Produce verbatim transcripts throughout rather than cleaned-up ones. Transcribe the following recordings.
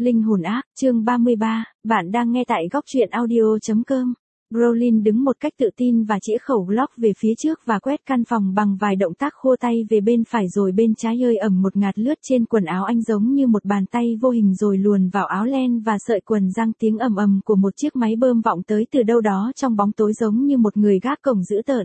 Linh hồn ác, chương ba mươi ba, bạn đang nghe tại góc truyện audio chấm com. Brolin đứng một cách tự tin và chĩa khẩu Glock về phía trước và quét căn phòng bằng vài động tác khua tay về bên phải rồi bên trái, hơi ẩm một ngạt lướt trên quần áo anh giống như một bàn tay vô hình rồi luồn vào áo len và sợi quần răng. Tiếng ầm ầm của một chiếc máy bơm vọng tới từ đâu đó trong bóng tối giống như một người gác cổng dữ tợn.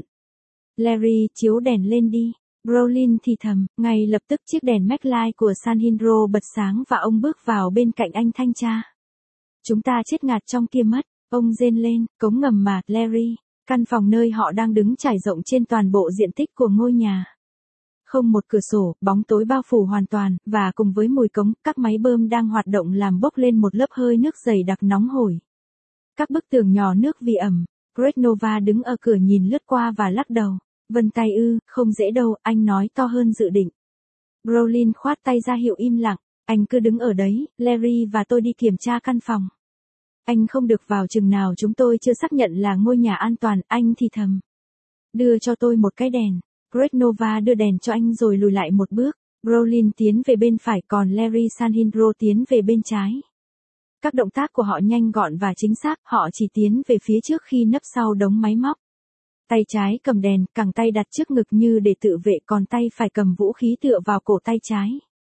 Larry, chiếu đèn lên đi. Brolin thì thầm, ngay lập tức chiếc đèn MacLight của Sanhedrin bật sáng và ông bước vào bên cạnh anh thanh tra. Chúng ta chết ngạt trong kia mất, ông rên lên, cống ngầm mà, Larry. Căn phòng nơi họ đang đứng trải rộng trên toàn bộ diện tích của ngôi nhà. Không một cửa sổ, bóng tối bao phủ hoàn toàn, và cùng với mùi cống, các máy bơm đang hoạt động làm bốc lên một lớp hơi nước dày đặc nóng hổi. Các bức tường nhỏ nước vì ẩm. Greg Nova đứng ở cửa nhìn lướt qua và lắc đầu. Vân tay ư, không dễ đâu, anh nói to hơn dự định. Brolin khoát tay ra hiệu im lặng, anh cứ đứng ở đấy, Larry và tôi đi kiểm tra căn phòng. Anh không được vào chừng nào chúng tôi chưa xác nhận là ngôi nhà an toàn, anh thì thầm. Đưa cho tôi một cái đèn. Greg Nova đưa đèn cho anh rồi lùi lại một bước. Brolin tiến về bên phải còn Larry Sanhedrin tiến về bên trái. Các động tác của họ nhanh gọn và chính xác, họ chỉ tiến về phía trước khi nấp sau đống máy móc. Tay trái cầm đèn, cẳng tay đặt trước ngực như để tự vệ, còn tay phải cầm vũ khí tựa vào cổ tay trái.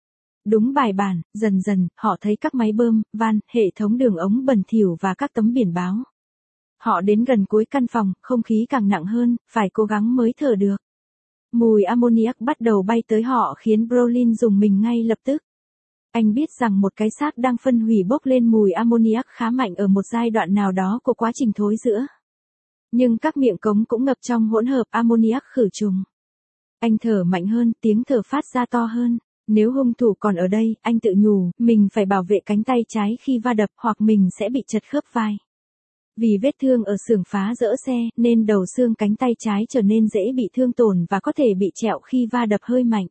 Đúng bài bản, dần dần, họ thấy các máy bơm, van, hệ thống đường ống bẩn thỉu và các tấm biển báo. Họ đến gần cuối căn phòng, không khí càng nặng hơn, phải cố gắng mới thở được. Mùi ammoniac bắt đầu bay tới họ khiến Brolin rùng mình ngay lập tức. Anh biết rằng một cái xác đang phân hủy bốc lên mùi ammoniac khá mạnh ở một giai đoạn nào đó của quá trình thối rữa. Nhưng các miệng cống cũng ngập trong hỗn hợp ammoniac khử trùng. Anh thở mạnh hơn, tiếng thở phát ra to hơn. Nếu hung thủ còn ở đây, anh tự nhủ, mình phải bảo vệ cánh tay trái khi va đập hoặc mình sẽ bị chật khớp vai. Vì vết thương ở xưởng phá rỡ xe, nên đầu xương cánh tay trái trở nên dễ bị thương tổn và có thể bị trẹo khi va đập hơi mạnh.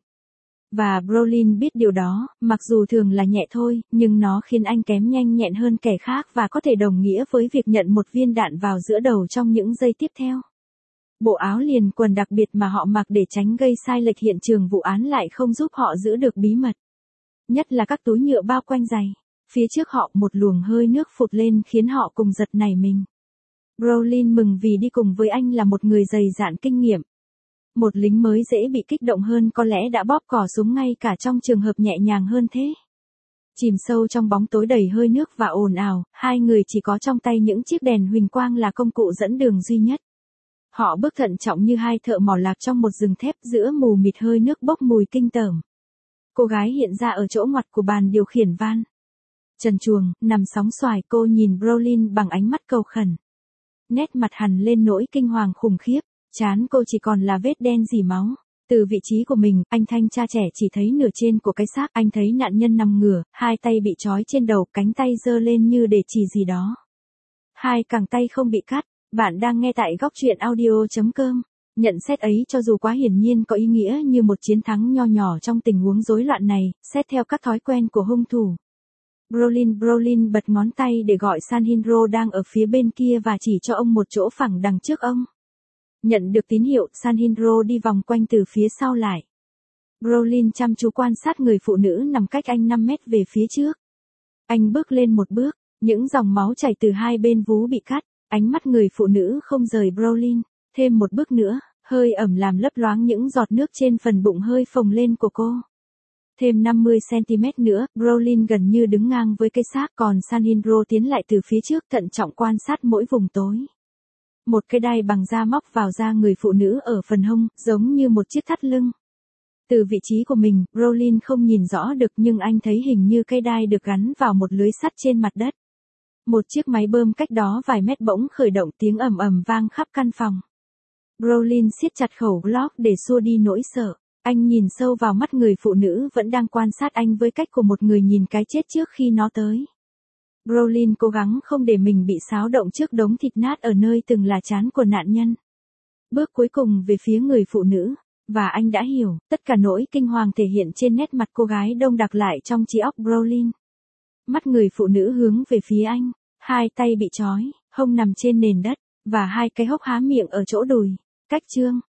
Và Brolin biết điều đó, mặc dù thường là nhẹ thôi, nhưng nó khiến anh kém nhanh nhẹn hơn kẻ khác và có thể đồng nghĩa với việc nhận một viên đạn vào giữa đầu trong những giây tiếp theo. Bộ áo liền quần đặc biệt mà họ mặc để tránh gây sai lệch hiện trường vụ án lại không giúp họ giữ được bí mật. Nhất là các túi nhựa bao quanh giày. Phía trước họ một luồng hơi nước phụt lên khiến họ cùng giật nảy mình. Brolin mừng vì đi cùng với anh là một người dày dạn kinh nghiệm. Một lính mới dễ bị kích động hơn có lẽ đã bóp cò súng ngay cả trong trường hợp nhẹ nhàng hơn thế. Chìm sâu trong bóng tối đầy hơi nước và ồn ào, hai người chỉ có trong tay những chiếc đèn huỳnh quang là công cụ dẫn đường duy nhất. Họ bước thận trọng như hai thợ mỏ lạc trong một rừng thép giữa mù mịt hơi nước bốc mùi kinh tởm. Cô gái hiện ra ở chỗ ngoặt của bàn điều khiển van. Trần truồng, nằm sóng xoài, cô nhìn Brolin bằng ánh mắt cầu khẩn. Nét mặt hằn lên nỗi kinh hoàng khủng khiếp, trán cô chỉ còn là vết đen rỉ máu. Từ vị trí của mình, anh thanh tra trẻ chỉ thấy nửa trên của cái xác, anh thấy nạn nhân nằm ngửa, hai tay bị trói trên đầu, cánh tay giơ lên như để chỉ gì đó. Hai cẳng tay không bị cắt. Bạn đang nghe tại góc truyện audio chấm com. Nhận xét ấy cho dù quá hiển nhiên có ý nghĩa như một chiến thắng nho nhỏ trong tình huống rối loạn này, xét theo các thói quen của hung thủ. Brolin Brolin bật ngón tay để gọi Sanhedrin đang ở phía bên kia và chỉ cho ông một chỗ phẳng đằng trước ông. Nhận được tín hiệu, Sanhedrin đi vòng quanh từ phía sau lại. Brolin chăm chú quan sát người phụ nữ nằm cách anh năm mét về phía trước. Anh bước lên một bước, những dòng máu chảy từ hai bên vú bị cắt. Ánh mắt người phụ nữ không rời Brolin, thêm một bước nữa, hơi ẩm làm lấp loáng những giọt nước trên phần bụng hơi phồng lên của cô. Thêm năm mươi xăng-ti-mét nữa, Brolin gần như đứng ngang với cây xác, còn Sanhedrin tiến lại từ phía trước thận trọng quan sát mỗi vùng tối. Một cây đai bằng da móc vào da người phụ nữ ở phần hông, giống như một chiếc thắt lưng. Từ vị trí của mình, Brolin không nhìn rõ được nhưng anh thấy hình như cây đai được gắn vào một lưới sắt trên mặt đất. Một chiếc máy bơm cách đó vài mét bỗng khởi động, tiếng ầm ầm vang khắp căn phòng. Brolin siết chặt khẩu Glock để xua đi nỗi sợ. Anh nhìn sâu vào mắt người phụ nữ vẫn đang quan sát anh với cách của một người nhìn cái chết trước khi nó tới. Brolin cố gắng không để mình bị xáo động trước đống thịt nát ở nơi từng là trán của nạn nhân. Bước cuối cùng về phía người phụ nữ, và anh đã hiểu, tất cả nỗi kinh hoàng thể hiện trên nét mặt cô gái đông đặc lại trong trí óc Brolin. Mắt người phụ nữ hướng về phía anh, hai tay bị trói, hông nằm trên nền đất, và hai cái hốc há miệng ở chỗ đùi. Cách chương,